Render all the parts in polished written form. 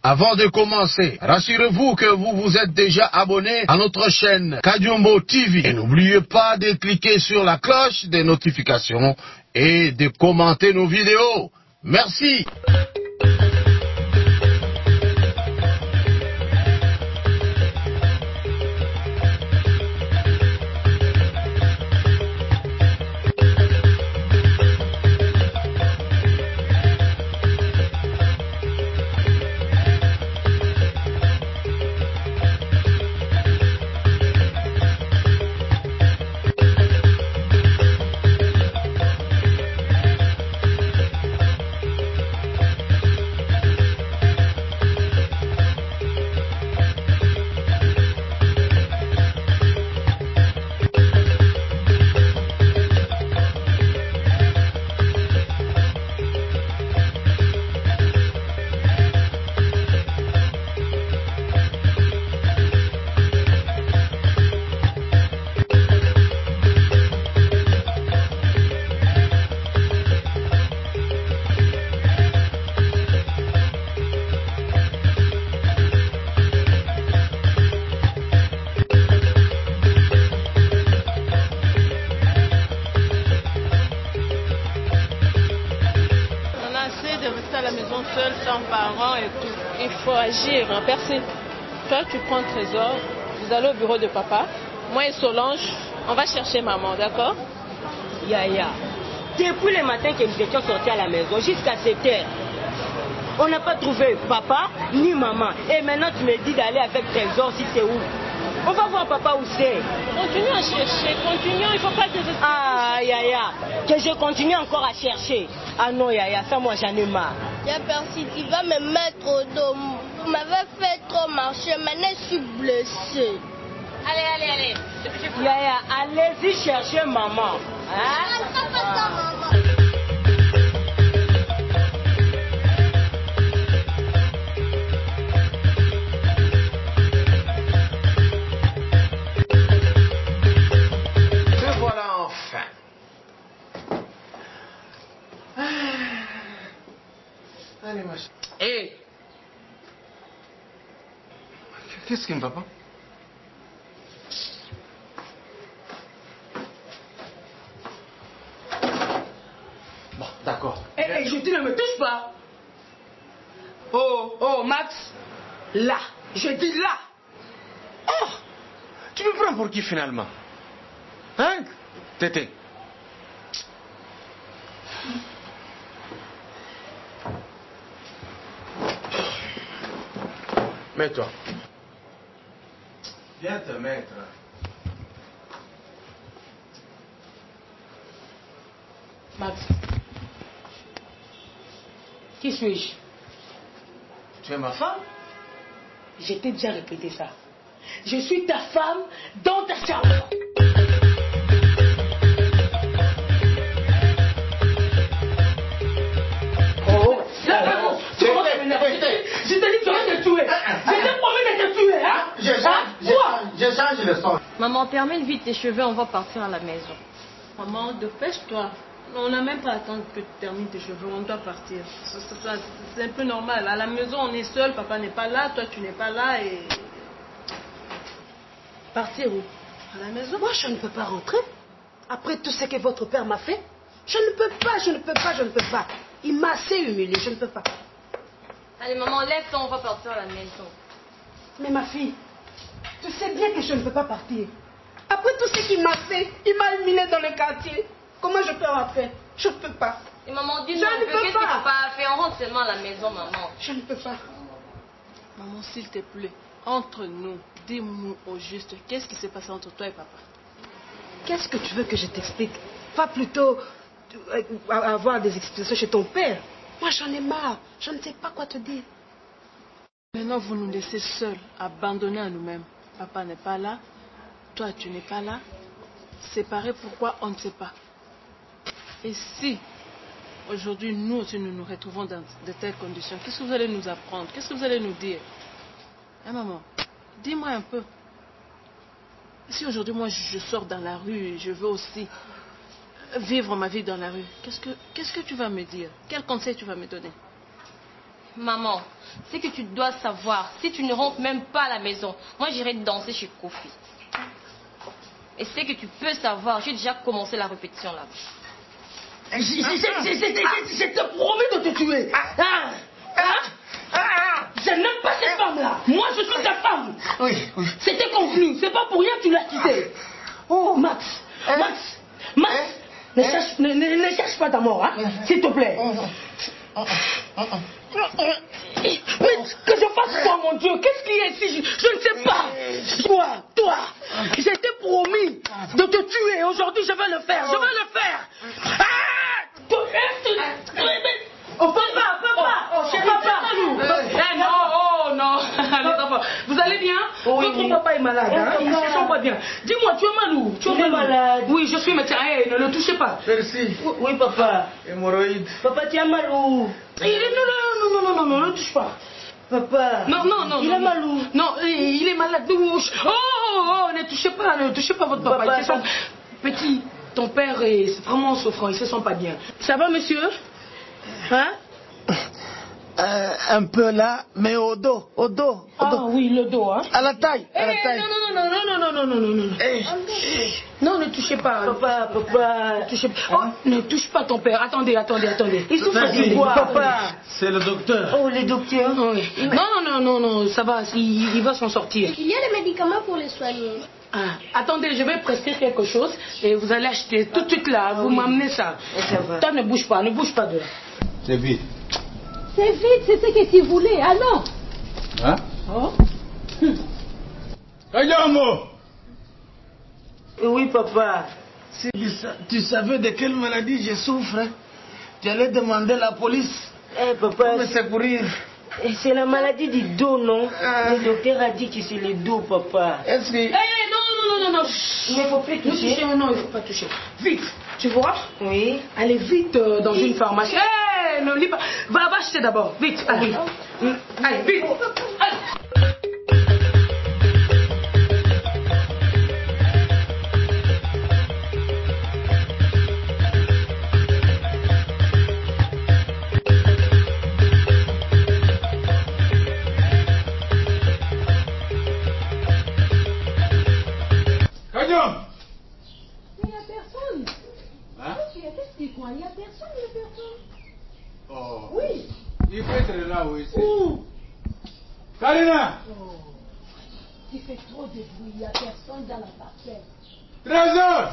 Avant de commencer, rassurez-vous que vous vous êtes déjà abonné à notre chaîne Kadiombo TV. Et n'oubliez pas de cliquer sur la cloche des notifications et de commenter nos vidéos. Merci. Sans parents et tout. Il faut agir, hein, percer. Toi, tu prends le trésor, vous allez au bureau de papa. Moi et Solange, on va chercher maman, d'accord? Yaya, depuis le matin que nous étions sortis à la maison, jusqu'à 7 heures, on n'a pas trouvé papa ni maman. Et maintenant, tu me dis d'aller avec Trésor, si c'est où? On va voir papa où c'est. Continue à chercher, continuons, il ne faut pas désespérer. Ah, Yaya, que je continue encore à chercher. Ah non, Yaya, ça, moi, j'en ai marre. Y'a Percy, tu vas me mettre au dos. Vous m'avez fait trop marcher, maintenant je suis blessée. Allez. Yaya, allez-y chercher maman. Hein? Maman. Te voilà enfin. Allez, ma chérie. Hé! Qu'est-ce qui ne va pas? Bon, d'accord. Hé, je dis ne me touche pas! Oh, Max! Là! Je dis là! Oh! Tu me prends pour qui finalement? Hein? Tété. Mets-toi. Viens te mettre. Max. Qui suis-je? Tu es ma femme? Je t'ai déjà répété ça. Je suis ta femme dans ta chambre. Je t'ai dit que tu vas te tuer. Je t'ai promis de te tuer. Hein? Je change le son. Maman, termine vite tes cheveux, on va partir à la maison. Maman, dépêche-toi. On n'a même pas attendu que tu termines tes cheveux, on doit partir. C'est un peu normal. À la maison, on est seul, papa n'est pas là, toi tu n'es pas là et... Partir où? À la maison? Moi, je ne peux pas rentrer. Après tout ce que votre père m'a fait, je ne peux pas. Il m'a assez humilié, je ne peux pas. Allez maman, lève-toi, on va partir à la maison. Mais ma fille, tu sais bien que je ne peux pas partir. Après tout ce qu'il m'a fait, il m'a humilié dans le quartier. Comment je peux rentrer? Je ne peux pas. Et maman, dis-moi un peu, qu'est-ce que papa a fait? On rentre seulement à la maison, maman. Je ne peux pas. Maman, s'il te plaît, entre nous, dis-nous au juste, qu'est-ce qui s'est passé entre toi et papa? Qu'est-ce que tu veux que je t'explique? Pas plutôt avoir des explications chez ton père. Moi, j'en ai marre. Je ne sais pas quoi te dire. Maintenant, vous nous laissez seuls, abandonnés à nous-mêmes. Papa n'est pas là, toi, tu n'es pas là. Séparés, pourquoi? On ne sait pas. Et si, aujourd'hui, nous aussi, nous nous retrouvons dans de telles conditions, qu'est-ce que vous allez nous apprendre? Qu'est-ce que vous allez nous dire? Hein, maman? Dis-moi un peu. Si aujourd'hui, moi, je sors dans la rue et je veux aussi vivre ma vie dans la rue, qu'est-ce que tu vas me dire? Quel conseil tu vas me donner? Maman, c'est que tu dois savoir, si tu ne rentres même pas à la maison, moi j'irai danser chez Kofi. Et c'est que tu peux savoir, j'ai déjà commencé la répétition là. Je te promets de te tuer. Je n'aime pas cette femme-là. Moi, je suis ta femme. Oui. C'était convenu. C'est pas pour rien que tu l'as quittée. Oh, Max. Ne cherche pas ta mort, hein, s'il te plaît. Mais que je fasse quoi, mon Dieu? Qu'est-ce qu'il y a ici? Je ne sais pas. Toi, je t'ai promis de te tuer. Aujourd'hui, je vais le faire. Oh, papa. Non. Vous allez bien? Votre papa est malade, hein? Il ne se sent pas bien. Dis-moi, tu es mal où? Tu es malade? Oui, je suis médecin. Ne le touchez pas. Merci. Oui, papa. Hémorroïde. Papa, tu as mal où? Non, ne le touche pas. Papa. Non. Il est mal où? Non, il est malade. Oh, ne touchez pas votre papa. Petit, ton père est vraiment souffrant. Il se sent pas bien. Ça va, monsieur? Hein? Un peu là, mais au dos. Ah oui, le dos, hein? À la taille. Non. Non, ne touchez pas. Papa. Ne touche pas ton père. Attendez. Il souffre de quoi? Papa. C'est le docteur. Oh, les docteurs. Oui. Non, ça va. Il va s'en sortir. Il y a des médicaments pour les soigner. Attendez, je vais prescrire quelque chose et vous allez acheter tout de suite là. Vous m'amenez ça. Toi, ne bouge pas de là. C'est vite. C'est vite, c'est ce que tu voulais, ah non? Hein? Oh. Oui, papa. Si tu savais de quelle maladie je souffre, tu allais demander à la police papa, pour me secourir. C'est la maladie du dos, non? Le docteur a dit que c'est le dos, papa. Est-ce que... Non. Il ne faut plus toucher. Non, il ne faut pas toucher. Vite, tu vois? Oui. Allez vite dans une pharmacie. Ne lis pas. Va acheter d'abord. Vite, allez. Allez, vite. Allez. Il n'y a personne. Hein? Qu'est-ce qu'il croit? Il n'y a personne. Oh. Oui. Il faut être là, oui. Où? Karina! Oh. Tu fais trop de bruit. Il n'y a personne dans la parcelle. Trésor!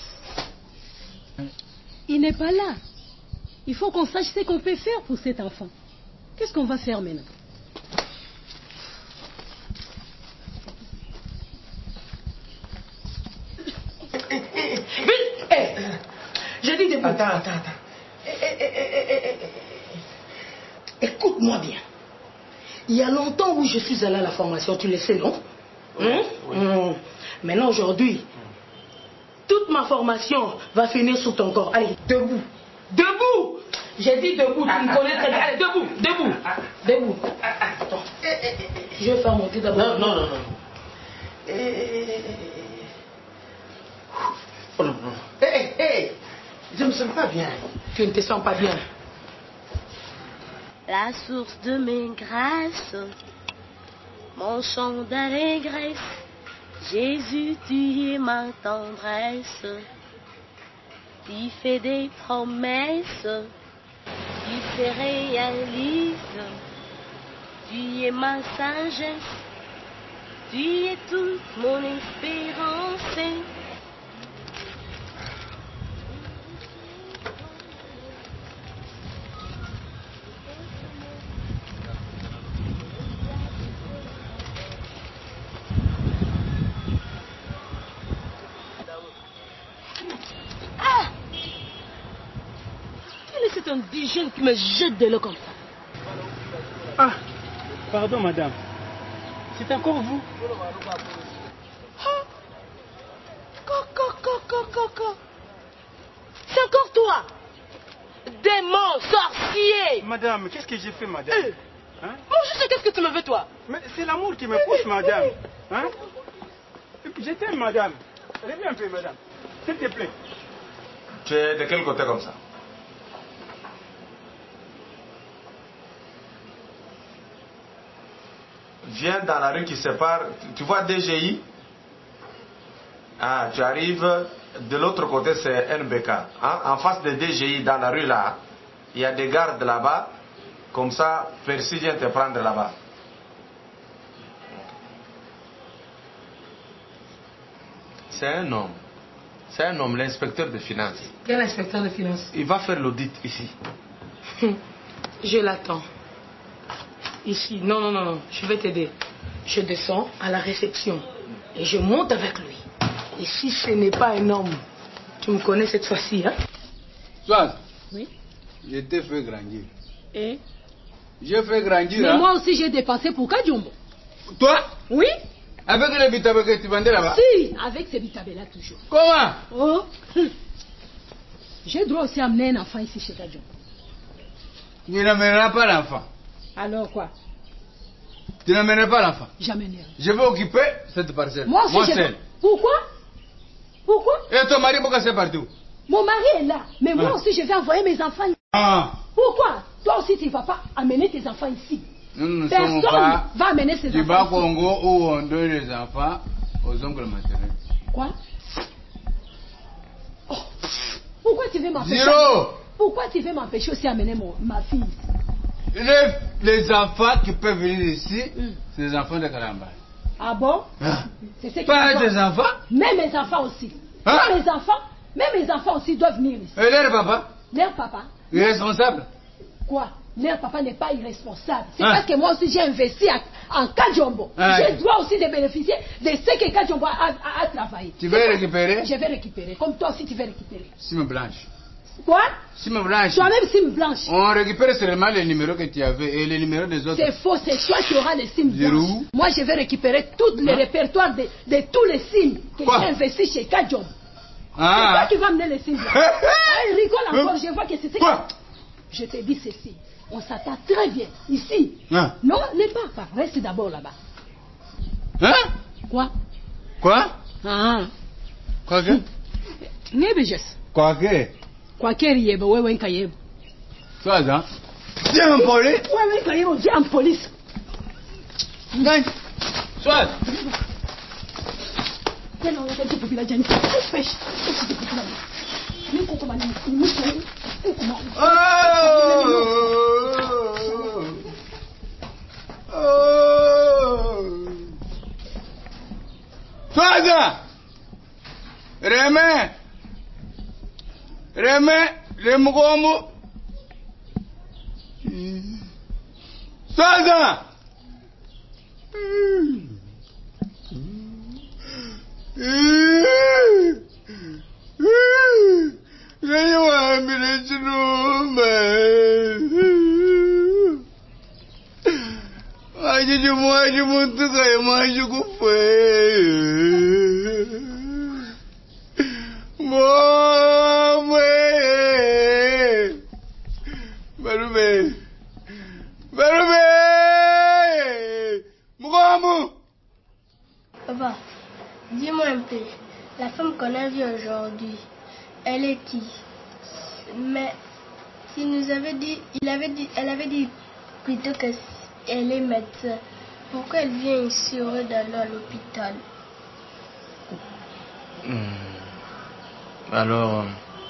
Il n'est pas là. Il faut qu'on sache ce qu'on peut faire pour cet enfant. Qu'est-ce qu'on va faire maintenant? Vite! J'ai dit debout. Attends. Écoute-moi bien. Il y a longtemps où je suis allé à la formation, tu le sais, non? Oui. Maintenant, aujourd'hui, toute ma formation va finir sur ton corps. Allez, debout. J'ai dit debout, tu me connais très bien. Allez, debout. Attends. Je vais faire monter d'abord. Non. Oh non. Je ne me sens pas bien. Tu ne te sens pas bien. La source de mes grâces, mon chant d'allégresse, Jésus, tu es ma tendresse, tu fais des promesses, tu se réalises, tu es ma sagesse, tu es toute mon espérance. Quel est cet indigène qui me jette de l'eau comme ça? Ah, pardon madame. C'est encore vous? Coco. C'est encore toi? Démon, sorcier! Madame, qu'est-ce que j'ai fait madame? Hein? Moi je sais qu'est-ce que tu me veux toi? Mais c'est l'amour qui me pousse madame. Hein? Je t'aime madame. Reviens un peu madame. S'il te plaît. Tu es de quel côté comme ça? viens dans la rue qui sépare. Tu vois DGI? Ah, tu arrives. De l'autre côté, c'est NBK. Hein? En face de DGI, dans la rue là, il y a des gardes là-bas. Comme ça, Percy vient te prendre là-bas. C'est un homme. C'est un homme, l'inspecteur de finances. Quel inspecteur de finances? Il va faire l'audit ici. Je l'attends. Ici. Non, non, non, non. Je vais t'aider. Je descends à la réception et je monte avec lui. Et si ce n'est pas un homme, tu me connais cette fois-ci, hein? Soit. Oui. Je t'ai fait grandir. Et? J'ai fait grandir. Mais moi aussi j'ai dépensé pour Kajombo. Toi? Oui. Avec les bitabés que tu vendais là-bas? Si, avec ces bitabés-là toujours. Comment? Oh. J'ai droit aussi à amener un enfant ici chez Kajombo. Tu n'amèneras pas l'enfant. Alors quoi? Tu n'amèneras pas l'enfant. J'amènerai. Je vais occuper cette parcelle. Moi aussi seul. Pourquoi? Pourquoi? Et ton mari, pourquoi c'est partout? Mon mari est là, mais moi aussi je vais envoyer mes enfants ici. Ah. Pourquoi? Toi aussi tu ne vas pas amener tes enfants ici. Personne va amener ses enfants du bas ici. Congo où on donne les enfants aux oncles maternels. Quoi? Oh. Pourquoi tu veux m'empêcher? Pourquoi tu veux m'empêcher aussi d'amener ma fille ici? Les enfants qui peuvent venir ici, c'est les enfants de Kalamba. Ah bon? C'est ce pas des enfants? Même mes enfants aussi. Même mes enfants aussi doivent venir ici. Et leur papa? Leur papa? Irresponsable? Quoi? Leur papa n'est pas irresponsable. C'est parce que moi aussi j'ai investi en Kajombo. J'ai droit aussi de bénéficier de ce que Kajombo a travaillé. Tu veux récupérer? Je vais récupérer. Comme toi aussi tu veux récupérer. Cime blanche. Quoi? Cime blanche. Toi-même cime blanche. On récupère seulement les numéros que tu avais et les numéros des autres. C'est faux, c'est toi qui auras les cimes blanches. Moi je vais récupérer tout le répertoire de tous les cimes que j'ai investis chez Kajombo. C'est toi qui vas mener les cimes blanches. Il rigole encore, je vois que c'est ça. Je te dis ceci. On s'attend très bien. Ici. Non, n'est pas. Reste d'abord là-bas. Hein? Quoi? Quoi? Quoi que? Nebejes. Quoi que? Quoi que riebe, wewe nkayebo. Toi, hein? Viens en police. Wewe nkayebo, viens en police. Gagne. Soit. Viens on va te popula jani. Pêche. Ni kokoma ni muso. Sois Remets le mougomo. Sois Papa, dis-moi un peu, la femme qu'on a vue aujourd'hui, elle est qui? Mais s'il nous avait dit, elle avait dit plutôt qu'elle est médecin. Pourquoi elle vient ici au lieu d'aller à l'hôpital? Alors,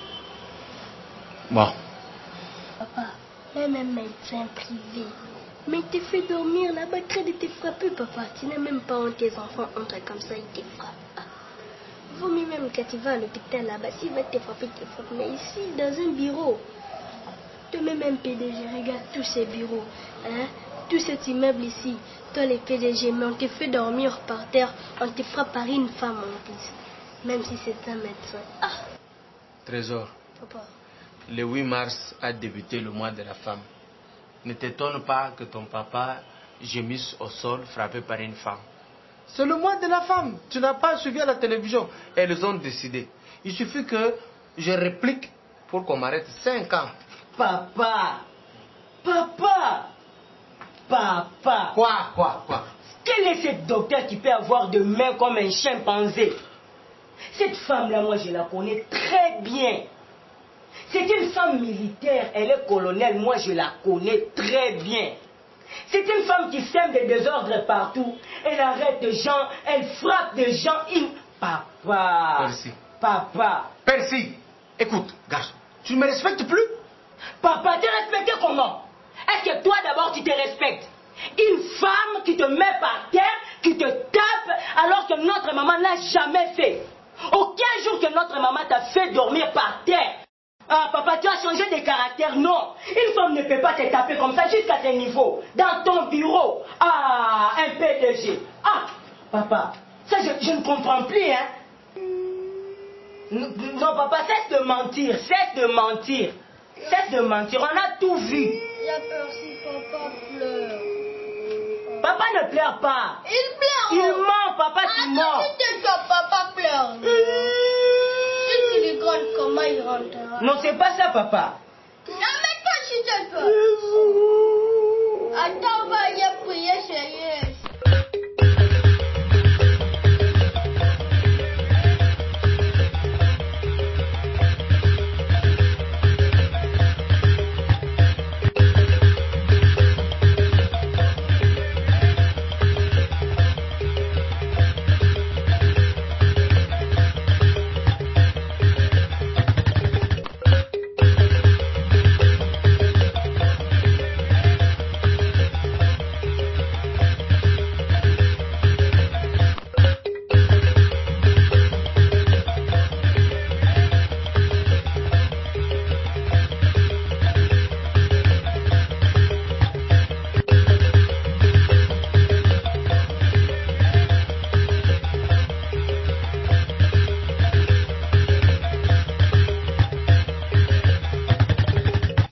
bon. Papa, même un médecin privé. Mais il te fait dormir là-bas, crée de te frapper, papa. Tu n'as même pas honte, tes enfants entrent comme ça, ils te frappent. Vaut mieux même quand tu vas à l'hôpital là-bas, s'il va te frapper, il te frappe. Mais ici, dans un bureau, toi-même un PDG, regarde tous ces bureaux, hein, tout cet immeuble ici, toi les PDG, mais on te fait dormir par terre, on te frappe par une femme en plus, même si c'est un médecin. Trésor. Papa. Le 8 mars a débuté le mois de la femme. Ne t'étonne pas que ton papa gémisse au sol frappé par une femme. C'est le mois de la femme. Tu n'as pas suivi à la télévision. Elles ont décidé. Il suffit que je réplique pour qu'on m'arrête 5 ans. Papa. Quoi? Quel est ce docteur qui peut avoir de mains comme un chimpanzé? Cette femme-là, moi, je la connais très bien. C'est une femme militaire, elle est colonelle, moi, je la connais très bien. C'est une femme qui sème des désordres partout. Elle arrête des gens, elle frappe des gens. Papa. Merci. Papa. Percy, écoute, garçon, tu ne me respectes plus? Papa, te respecter comment? Est-ce que toi d'abord tu te respectes? Une femme qui te met par terre, qui te tape, alors que notre maman n'a jamais fait. Aucun jour que notre maman t'a fait dormir par terre. Ah, papa, tu as changé de caractère. Non, une femme ne peut pas te taper comme ça jusqu'à ce niveau. Dans ton bureau. Ah, un PDG. Ah, papa, ça je ne comprends plus, hein. Non, papa, cesse de mentir, cesse de mentir. Cesse de mentir, on a tout vu. J'ai peur si papa pleure. Papa ne pleure pas. Il pleure. Il ment, papa, tu mens. Attends, tu que papa pleure. Si tu lui comptes comment il rentrera. Non, c'est pas ça, papa.